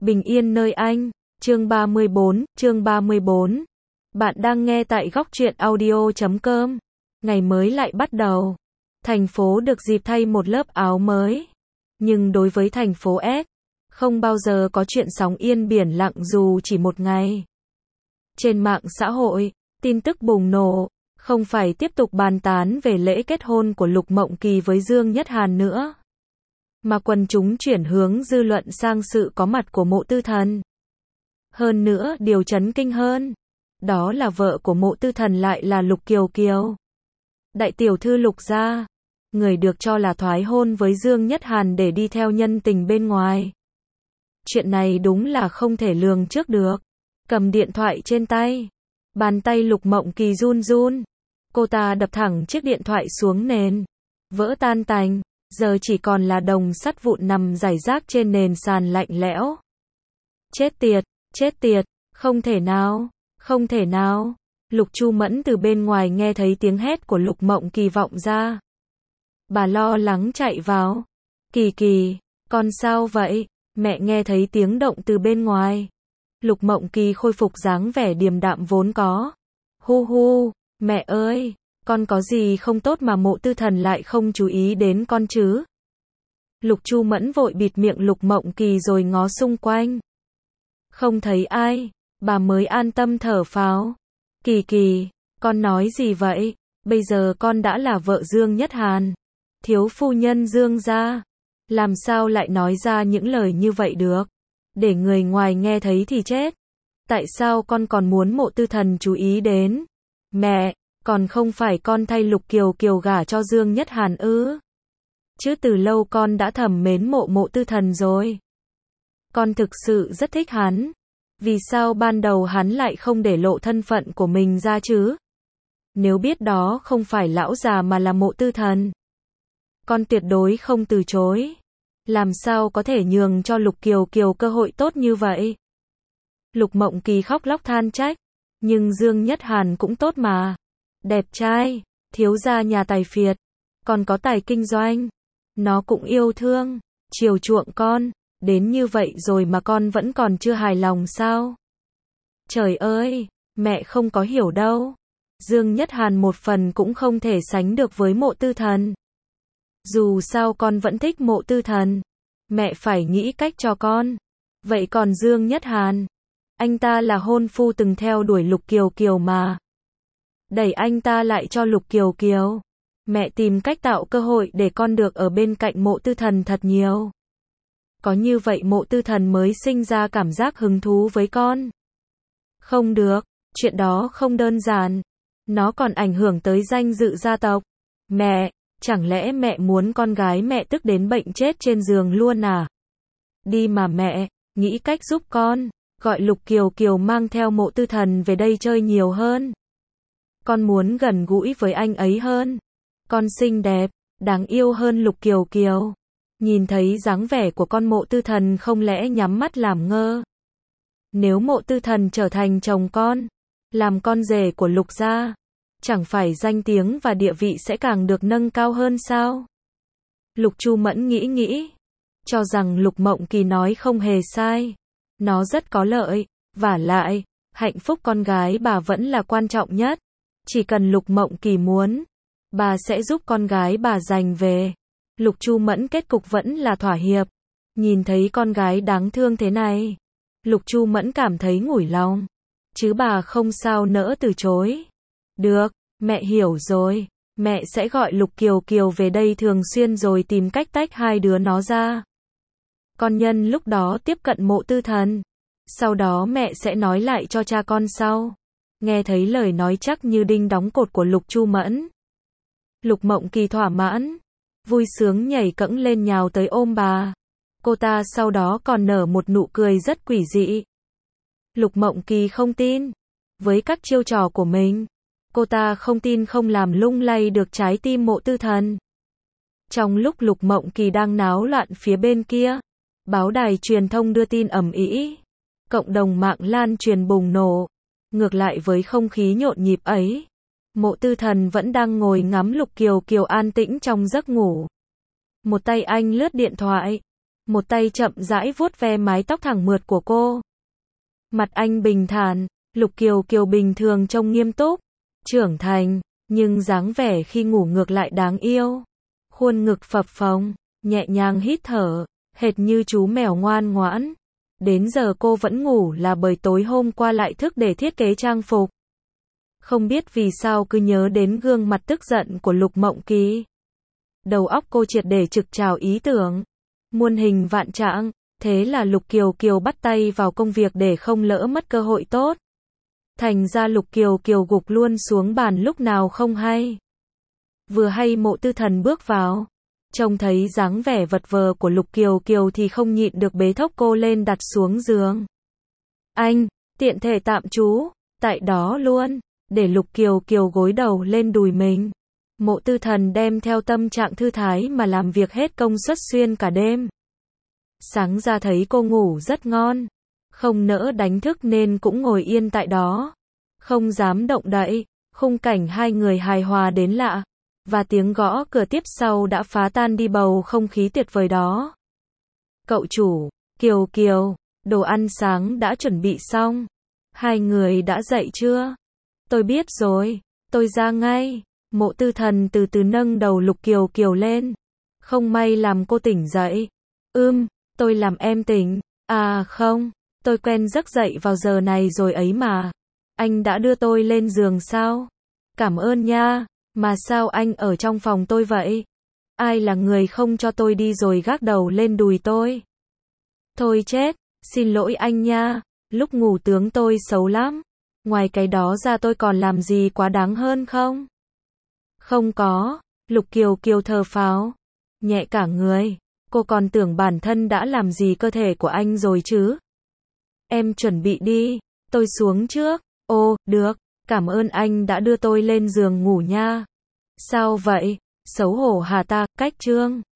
Bình yên nơi anh. Chương 34. Bạn đang nghe tại góc truyện audio.com. Ngày mới lại bắt đầu. Thành phố được dịp thay một lớp áo mới. Nhưng đối với thành phố S, không bao giờ có chuyện sóng yên biển lặng dù chỉ một ngày. Trên mạng xã hội, tin tức bùng nổ, không phải tiếp tục bàn tán về lễ kết hôn của Lục Mộng Kỳ với Dương Nhất Hàn nữa, mà quần chúng chuyển hướng dư luận sang sự có mặt của Mộ Tư Thần. Hơn nữa, điều chấn kinh hơn, đó là vợ của Mộ Tư Thần lại là Lục Kiều Kiều, đại tiểu thư Lục gia, người được cho là thoái hôn với Dương Nhất Hàn để đi theo nhân tình bên ngoài. Chuyện này đúng là không thể lường trước được. Cầm điện thoại trên tay, bàn tay Lục Mộng Kỳ run run, cô ta đập thẳng chiếc điện thoại xuống nền, vỡ tan tành, giờ chỉ còn là đồng sắt vụn nằm rải rác trên nền sàn lạnh lẽo. Chết tiệt, không thể nào. Lục Chu Mẫn từ bên ngoài nghe thấy tiếng hét của Lục Mộng Kỳ vọng ra. Bà lo lắng chạy vào. Kỳ, con sao vậy? Mẹ nghe thấy tiếng động từ bên ngoài. Lục Mộng Kỳ khôi phục dáng vẻ điềm đạm vốn có. Hu, mẹ ơi, con có gì không tốt mà Mộ Tư Thần lại không chú ý đến con chứ? Lục Chu Mẫn vội bịt miệng Lục Mộng Kỳ rồi ngó xung quanh. Không thấy ai, bà mới an tâm thở phào. Kỳ, con nói gì vậy? Bây giờ con đã là vợ Dương Nhất Hàn, thiếu phu nhân Dương gia, làm sao lại nói ra những lời như vậy được? Để người ngoài nghe thấy thì chết. Tại sao con còn muốn Mộ Tư Thần chú ý đến? Mẹ, còn không phải con thay Lục Kiều Kiều gả cho Dương Nhất Hàn ư? Chứ từ lâu con đã thầm mến Mộ Tư Thần rồi. Con thực sự rất thích hắn. Vì sao ban đầu hắn lại không để lộ thân phận của mình ra chứ? Nếu biết đó không phải lão già mà là Mộ Tư Thần, con tuyệt đối không từ chối. Làm sao có thể nhường cho Lục Kiều Kiều cơ hội tốt như vậy? Lục Mộng Kỳ khóc lóc than trách. Nhưng Dương Nhất Hàn cũng tốt mà. Đẹp trai, thiếu gia nhà tài phiệt, còn có tài kinh doanh. Nó cũng yêu thương, chiều chuộng con. Đến như vậy rồi mà con vẫn còn chưa hài lòng sao? Trời ơi, mẹ không có hiểu đâu. Dương Nhất Hàn một phần cũng không thể sánh được với Mộ Tư Thần. Dù sao con vẫn thích Mộ Tư Thần. Mẹ phải nghĩ cách cho con. Vậy còn Dương Nhất Hàn? Anh ta là hôn phu từng theo đuổi Lục Kiều Kiều mà. Đẩy anh ta lại cho Lục Kiều Kiều. Mẹ tìm cách tạo cơ hội để con được ở bên cạnh Mộ Tư Thần thật nhiều. Có như vậy Mộ Tư Thần mới sinh ra cảm giác hứng thú với con. Không được, chuyện đó không đơn giản. Nó còn ảnh hưởng tới danh dự gia tộc. Mẹ, chẳng lẽ mẹ muốn con gái mẹ tức đến bệnh chết trên giường luôn à? Đi mà mẹ, nghĩ cách giúp con, gọi Lục Kiều Kiều mang theo Mộ Tư Thần về đây chơi nhiều hơn. Con muốn gần gũi với anh ấy hơn. Con xinh đẹp, đáng yêu hơn Lục Kiều Kiều. Nhìn thấy dáng vẻ của con Mộ Tư Thần không lẽ nhắm mắt làm ngơ. Nếu Mộ Tư Thần trở thành chồng con, làm con rể của Lục gia, chẳng phải danh tiếng và địa vị sẽ càng được nâng cao hơn sao? Lục Chu Mẫn nghĩ, cho rằng Lục Mộng Kỳ nói không hề sai. Nó rất có lợi, vả lại, hạnh phúc con gái bà vẫn là quan trọng nhất. Chỉ cần Lục Mộng Kỳ muốn, bà sẽ giúp con gái bà giành về. Lục Chu Mẫn kết cục vẫn là thỏa hiệp. Nhìn thấy con gái đáng thương thế này, Lục Chu Mẫn cảm thấy nguội lòng. Chứ bà không sao nỡ từ chối. Được, mẹ hiểu rồi. Mẹ sẽ gọi Lục Kiều Kiều về đây thường xuyên rồi tìm cách tách hai đứa nó ra. Con nhân lúc đó tiếp cận Mộ Tư Thần. Sau đó mẹ sẽ nói lại cho cha con sau. Nghe thấy lời nói chắc như đinh đóng cột của Lục Chu Mẫn, Lục Mộng Kỳ thỏa mãn, vui sướng nhảy cẫng lên nhào tới ôm bà. Cô ta sau đó còn nở một nụ cười rất quỷ dị. Lục Mộng Kỳ không tin. Với các chiêu trò của mình, cô ta không tin không làm lung lay được trái tim Mộ Tư Thần. Trong lúc Lục Mộng Kỳ đang náo loạn phía bên kia, báo đài truyền thông đưa tin ầm ĩ, cộng đồng mạng lan truyền bùng nổ. Ngược lại với không khí nhộn nhịp ấy, Mộ Tư Thần vẫn đang ngồi ngắm Lục Kiều Kiều an tĩnh trong giấc ngủ. Một tay anh lướt điện thoại, một tay chậm rãi vuốt ve mái tóc thẳng mượt của cô. Mặt anh bình thản, Lục Kiều Kiều bình thường trông nghiêm túc, trưởng thành, nhưng dáng vẻ khi ngủ ngược lại đáng yêu. Khuôn ngực phập phồng, nhẹ nhàng hít thở, hệt như chú mèo ngoan ngoãn. Đến giờ cô vẫn ngủ là bởi tối hôm qua lại thức để thiết kế trang phục. Không biết vì sao cứ nhớ đến gương mặt tức giận của Lục Mộng Kỳ. Đầu óc cô triệt để trực trào ý tưởng. Muôn hình vạn trạng, thế là Lục Kiều Kiều bắt tay vào công việc để không lỡ mất cơ hội tốt. Thành ra Lục Kiều Kiều gục luôn xuống bàn lúc nào không hay. Vừa hay Mộ Tư Thần bước vào, trông thấy dáng vẻ vật vờ của Lục Kiều Kiều thì không nhịn được bế thốc cô lên đặt xuống giường. Anh, tiện thể tạm trú, tại đó luôn, để Lục Kiều Kiều gối đầu lên đùi mình. Mộ Tư Thần đem theo tâm trạng thư thái mà làm việc hết công suất xuyên cả đêm. Sáng ra thấy cô ngủ rất ngon, không nỡ đánh thức nên cũng ngồi yên tại đó, không dám động đậy. Khung cảnh hai người hài hòa đến lạ, và tiếng gõ cửa tiếp sau đã phá tan đi bầu không khí tuyệt vời đó. Cậu chủ, Kiều Kiều, đồ ăn sáng đã chuẩn bị xong. Hai người đã dậy chưa? Tôi biết rồi, tôi ra ngay. Mộ Tư Thần từ từ nâng đầu Lục Kiều Kiều lên. Không may làm cô tỉnh dậy. Tôi làm em tỉnh. À không, tôi quen giấc dậy vào giờ này rồi ấy mà. Anh đã đưa tôi lên giường sao? Cảm ơn nha, mà sao anh ở trong phòng tôi vậy? Ai là người không cho tôi đi rồi gác đầu lên đùi tôi? Thôi chết, xin lỗi anh nha, lúc ngủ tướng tôi xấu lắm. Ngoài cái đó ra tôi còn làm gì quá đáng hơn không? Không có, Lục Kiều Kiều thở phào, nhẹ cả người. Cô còn tưởng bản thân đã làm gì cơ thể của anh rồi chứ. Em chuẩn bị đi, tôi xuống trước. Ồ, được, cảm ơn anh đã đưa tôi lên giường ngủ nha. Sao vậy? Xấu hổ hả ta, cách trương.